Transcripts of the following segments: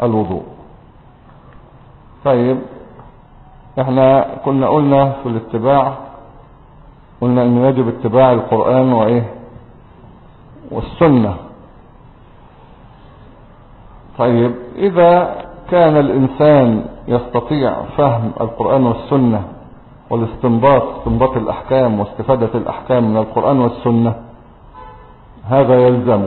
الوضوء. طيب احنا كنا قلنا في الاتباع، قلنا انه يجب اتباع القرآن وايه والسنة. طيب اذا كان الانسان يستطيع فهم القرآن والسنة استنباط الاحكام واستفادة الاحكام من القرآن والسنة، هذا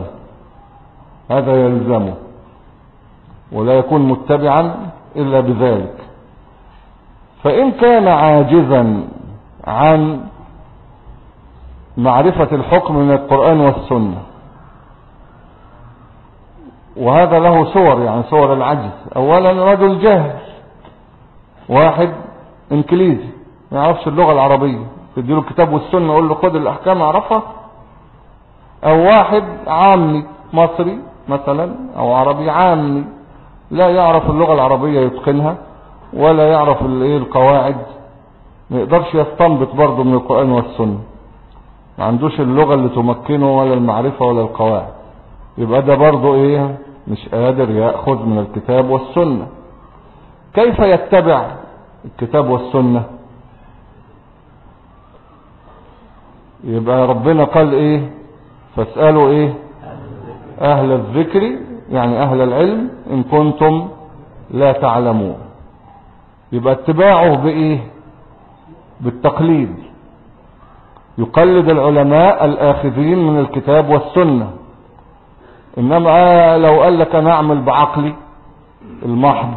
يلزمه ولا يكون متبعا الا بذلك. فان كان عاجزا عن معرفة الحكم من القرآن والسنة، وهذا له صور، يعني صور العجز. اولا رجل جاهل، واحد انكليزي ما يعرفش اللغة العربية، تديله الكتاب والسنة يقول له خد الاحكام اعرفها. او واحد عامي مصري مثلا او عربي عامي لا يعرف اللغة العربية يتقنها ولا يعرف القواعد، ما يقدرش يستنبط برضه من القرآن والسنة، ما عندوش اللغة اللي تمكنه ولا المعرفة ولا القواعد، يبقى ده برضه مش قادر يأخذ من الكتاب والسنة. كيف يتبع الكتاب والسنة؟ يبقى ربنا قال فاسألوا أهل الذكر، يعني أهل العلم إن كنتم لا تعلمون. يبقى اتباعه بالتقليد، يقلد العلماء الآخذين من الكتاب والسنة. إنما لو قال لك أنا أعمل بعقلي المحض،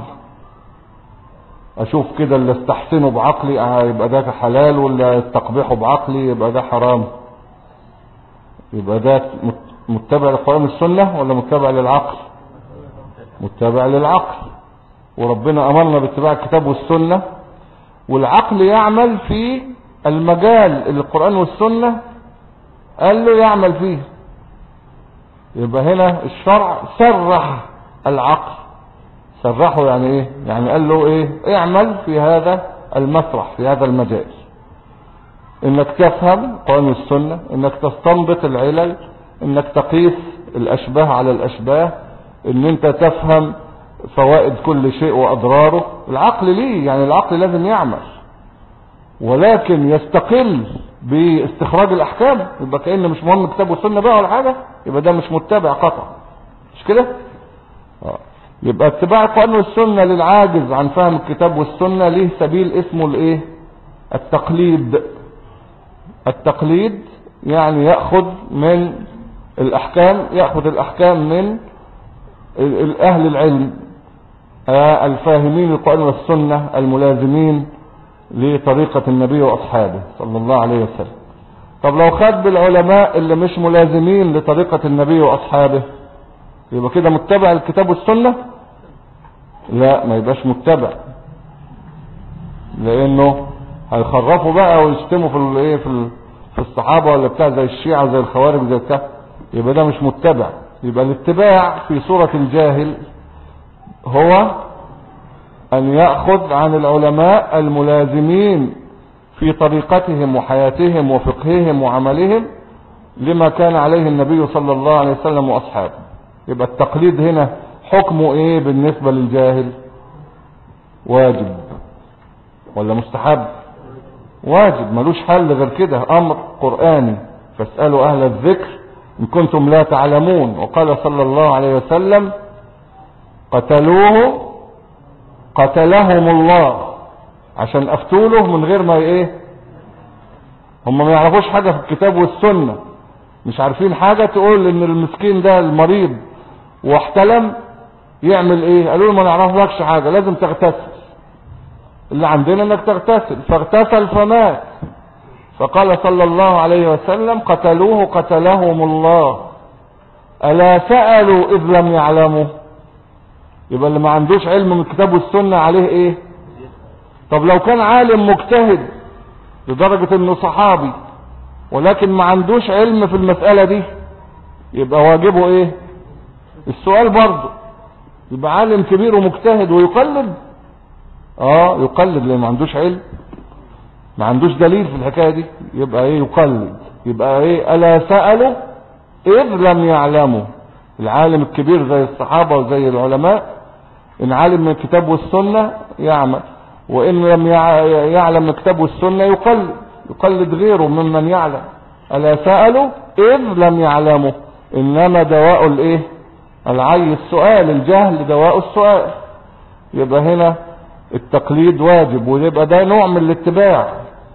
أشوف كده اللي استحسنه بعقلي يبقى ده حلال، واللي استقبحه بعقلي يبقى ده حرام، يبقى ده متبع للقرآن والسنة ولا متبع للعقل؟ متبع للعقل. وربنا أمرنا باتباع الكتاب والسنة، والعقل يعمل في المجال اللي القرآن والسنة قال له يعمل فيه. يبقى هنا الشرع سرح العقل، سرحه يعني يعني قال له اعمل في هذا المسرح، في هذا المجال، انك تفهم القرآن والسنة، انك تستنبط العلل، انك تقيس الاشباه على الاشباه، ان انت تفهم فوائد كل شيء واضراره. العقل ليه، يعني العقل لازم يعمل، ولكن يستقل باستخراج الاحكام. يبقى كأنه مش مهم كتاب والسنة بقى ولا حاجة، يبقى ده مش متبع قطع، مش كده؟ يبقى اتباع القرآن والسنة للعاجز عن فهم الكتاب والسنة ليه سبيل اسمه التقليد. التقليد يعني يأخذ من الأحكام، يأخذ الأحكام من أهل العلم الفاهمين القرآن والسنة الملازمين لطريقة النبي وأصحابه صلى الله عليه وسلم. طب لو خد بالعلماء اللي مش ملازمين لطريقة النبي وأصحابه، يبقى كده متبع الكتاب والسنة؟ لا، ما يبقاش متبع، لأنه هيخرفوا بقى ويشتموا في الصحابة ولا بتاع زي الشيعة زي الخوارج زي بتاع، يبقى ده مش متبع. يبقى الاتباع في صورة الجاهل هو أن يأخذ عن العلماء الملازمين في طريقتهم وحياتهم وفقههم وعملهم لما كان عليه النبي صلى الله عليه وسلم وأصحابه. يبقى التقليد هنا حكمه بالنسبة للجاهل؟ واجب ولا مستحب؟ واجب، ملوش حل غير كده، أمر قرآني. فاسألوا أهل الذكر إن كنتم لا تعلمون. وقال صلى الله عليه وسلم قتلوه قتلهم الله، عشان أفتوا له من غير ما هم ما يعرفوش حاجة في الكتاب والسنة، مش عارفين حاجة. تقول ان المسكين ده المريض واحتلم يعمل قالوا له ما نعرفلكش حاجة، لازم تغتسل، اللي عندنا انك تغتسل. فاغتسل فمات. فقال صلى الله عليه وسلم قتلوه قتلهم الله، ألا سألوا إذ لم يعلموا؟ يبقى اللي ما عندوش علم من الكتاب والسنة عليه طب لو كان عالم مجتهد لدرجة انه صحابي ولكن ما عندوش علم في المسألة دي، يبقى واجبه السؤال برضه. يبقى عالم كبير ومجتهد ويقلد؟ يقلد لان ما عندوش علم، ما عندوش دليل في الحكاية دي، يبقى يقلد. يبقى ألا سألوا إذ لم يعلموا. العالم الكبير زي الصحابة وزي العلماء إن علم من الكتاب والسنة يعمل، وإن لم يعلم من الكتاب والسنة يقلد غيره ممن يعلم. ألا سألوا إذ لم يعلموا، إنما دواء الإيه؟ العي السؤال، الجهل دواء السؤال. يبقى هنا التقليد واجب، ويبقى ده نوع من الاتباع،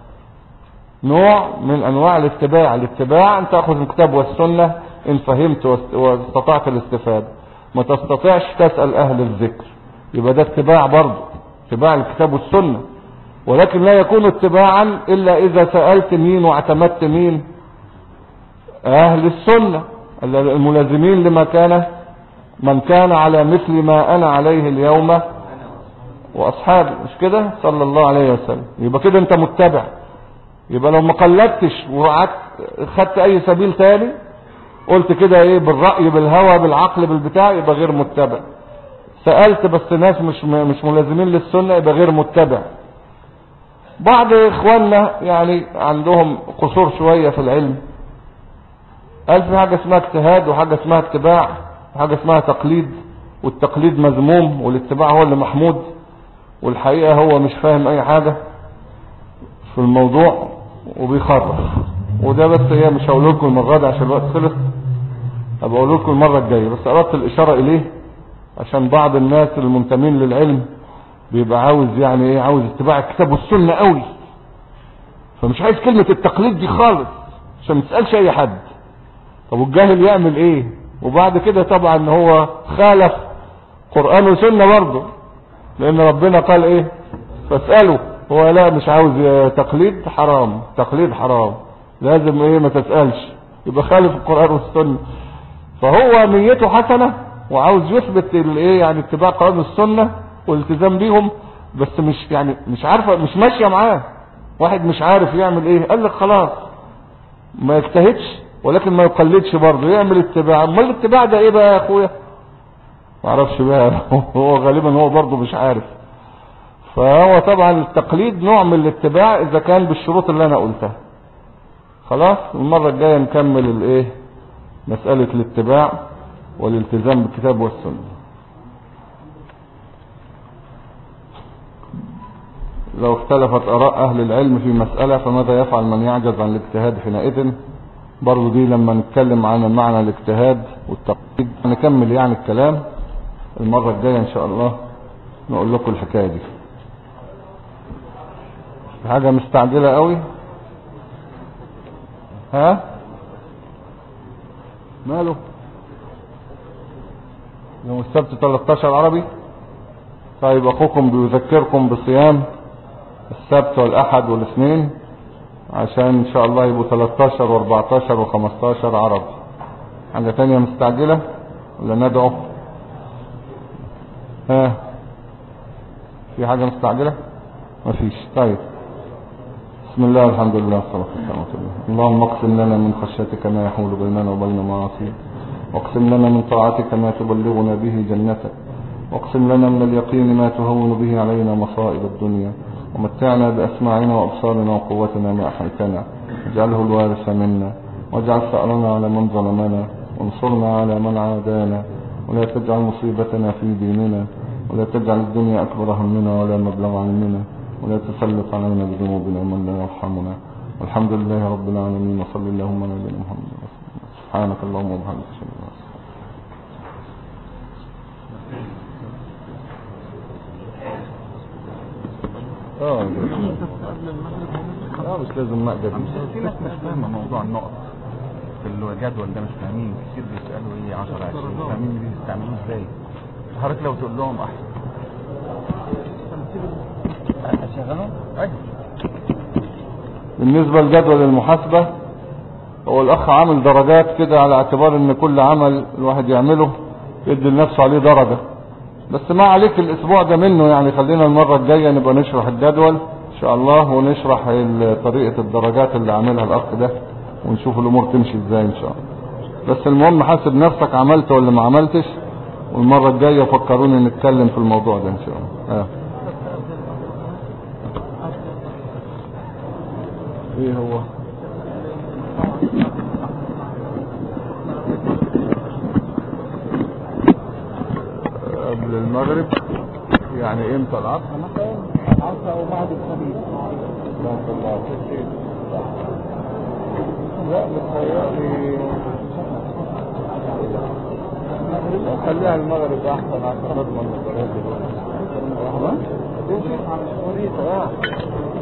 نوع من أنواع الاتباع. الاتباع أن تأخذ الكتاب والسنة إن فهمت واستطعت الاستفادة، ما تستطيعش تسأل أهل الذكر، يبقى ده اتباع برضه، اتباع الكتاب والسنة. ولكن لا يكون اتباعا إلا إذا سألت مين واعتمدت مين؟ أهل السنة الملازمين لما كان من كان على مثل ما أنا عليه اليوم وأصحابي، مش كده؟ صلى الله عليه وسلم. يبقى كده أنت متبع. يبقى لو ما قلدتش وقعدت خدت أي سبيل تاني، قلت كده إيه بالرأي بالهوى بالعقل بالبتاع، يبقى غير متبع. سألت بس ناس مش ملازمين للسنة، يبقى غير متبع. بعض إخواننا يعني عندهم قصور شوية في العلم، قال في حاجة اسمها اجتهاد وحاجة اسمها اتباع وحاجة اسمها تقليد، والتقليد مذموم والاتباع هو اللي محمود. والحقيقة هو مش فاهم اي حاجة في الموضوع وبيخرف. وده بس هي مش هقول لكم المرة دي عشان الوقت خلص، هبقى اقول لكم المرة الجاية، بس اردت الاشارة اليه عشان بعض الناس المنتمين للعلم بيبقى عاوز يعني ايه، عاوز اتباع الكتاب والسنة قوي، فمش عايز كلمة التقليد دي خالص عشان ما تسألش اي حد. طب والجاهل يعمل ايه؟ وبعد كده طبعا هو خالف قرآن وسنة برضه، لان ربنا قال ايه؟ فاسألوا. هو لا، مش عاوز تقليد، حرام، تقليد حرام، لازم ايه؟ ما تسألش، يبقى خالف القرآن والسنة. فهو نيته حسنة وعاوز يثبت الايه يعني اتباع قرآن والسنة والالتزام بيهم، بس مش يعني مش عارفة، مش ماشية معاه. واحد مش عارف يعمل ايه، قال لك خلاص ما يجتهدش ولكن ما يقلدش برضه، يعمل اتباع. امال الاتباع ده ايه بقى يا اخويا؟ ما اعرفش بقى هو غالبا هو برضه مش عارف. فهو طبعا التقليد نوع من الاتباع اذا كان بالشروط اللي انا قلتها. خلاص المرة الجاية نكمل الايه مسألة الاتباع والالتزام بالكتاب والسنة. لو اختلفت اراء اهل العلم في مسألة فماذا يفعل من يعجز عن الاجتهاد حينئذ؟ برضو دي لما نتكلم عن معنى الاجتهاد والتقليد نكمل يعني الكلام المرة الجاية ان شاء الله، نقول لكم الحكاية دي. حاجة مستعجلة قوي؟ ها ماله؟ يوم السبت 13 عربي. طيب اخوكم بيذكركم بصيام السبت والاحد والاثنين عشان ان شاء الله يبقوا 13 و14 و15 عربي. حاجة تانية مستعجلة ولا ندعو؟ ها في حاجة مستعجلة؟ مفيش. طيب بسم الله الحمد لله والصلاة والسلام على رسول الله. اللهم اقسم لنا من خشيتك ما يحول بيننا وبين معاصيك، واقسم لنا من طاعتك ما تبلغنا به جنتك، واقسم لنا من اليقين ما تهون به علينا مصائب الدنيا، ومتعنا بأسماعنا وأبصارنا وقوتنا ما أحيتنا، واجعله الوارث منا، واجعل ثأرنا على من ظلمنا، وانصرنا على من عادانا، ولا تجعل مصيبتنا في ديننا، ولا تجعل الدنيا أكبر همنا ولا مبلغ علمنا، ولا تسلط علينا بذنوبنا من لا يرحمنا. والحمد لله رب العالمين، وصلى اللهم على نبينا محمد. سبحانك اللهم وبحمدك. مش لازم نقدر. في ناس مش فاهمه موضوع النقط في الجدول ده، مش فاهمين كتير، بيسالوا ايه 10 20 مش فاهمين بيستعملوه ازاي. حضرتك لو تقول لهم احسن اشغلهم. ايوه بالنسبه لجدول المحاسبه، هو الاخ عامل درجات كده على اعتبار ان كل عمل الواحد يعمله يدي لنفسه عليه درجه، بس ما عليك الاسبوع ده منه يعني. خلينا المره الجايه نبقى نشرح الجدول ان شاء الله، ونشرح طريقه الدرجات اللي عاملها الاخ ده، ونشوف الامور تمشي ازاي ان شاء الله. بس المهم حاسب نفسك عملت ولا ما عملتش، والمره الجايه فكروني نتكلم في الموضوع ده ان شاء الله. ايه هو قبل المغرب يعني امتى العصر؟ العصر او بعد الخبيث. لا بتخيلي خليها المغرب احسن عشان نضمن المباراه دلوقتي.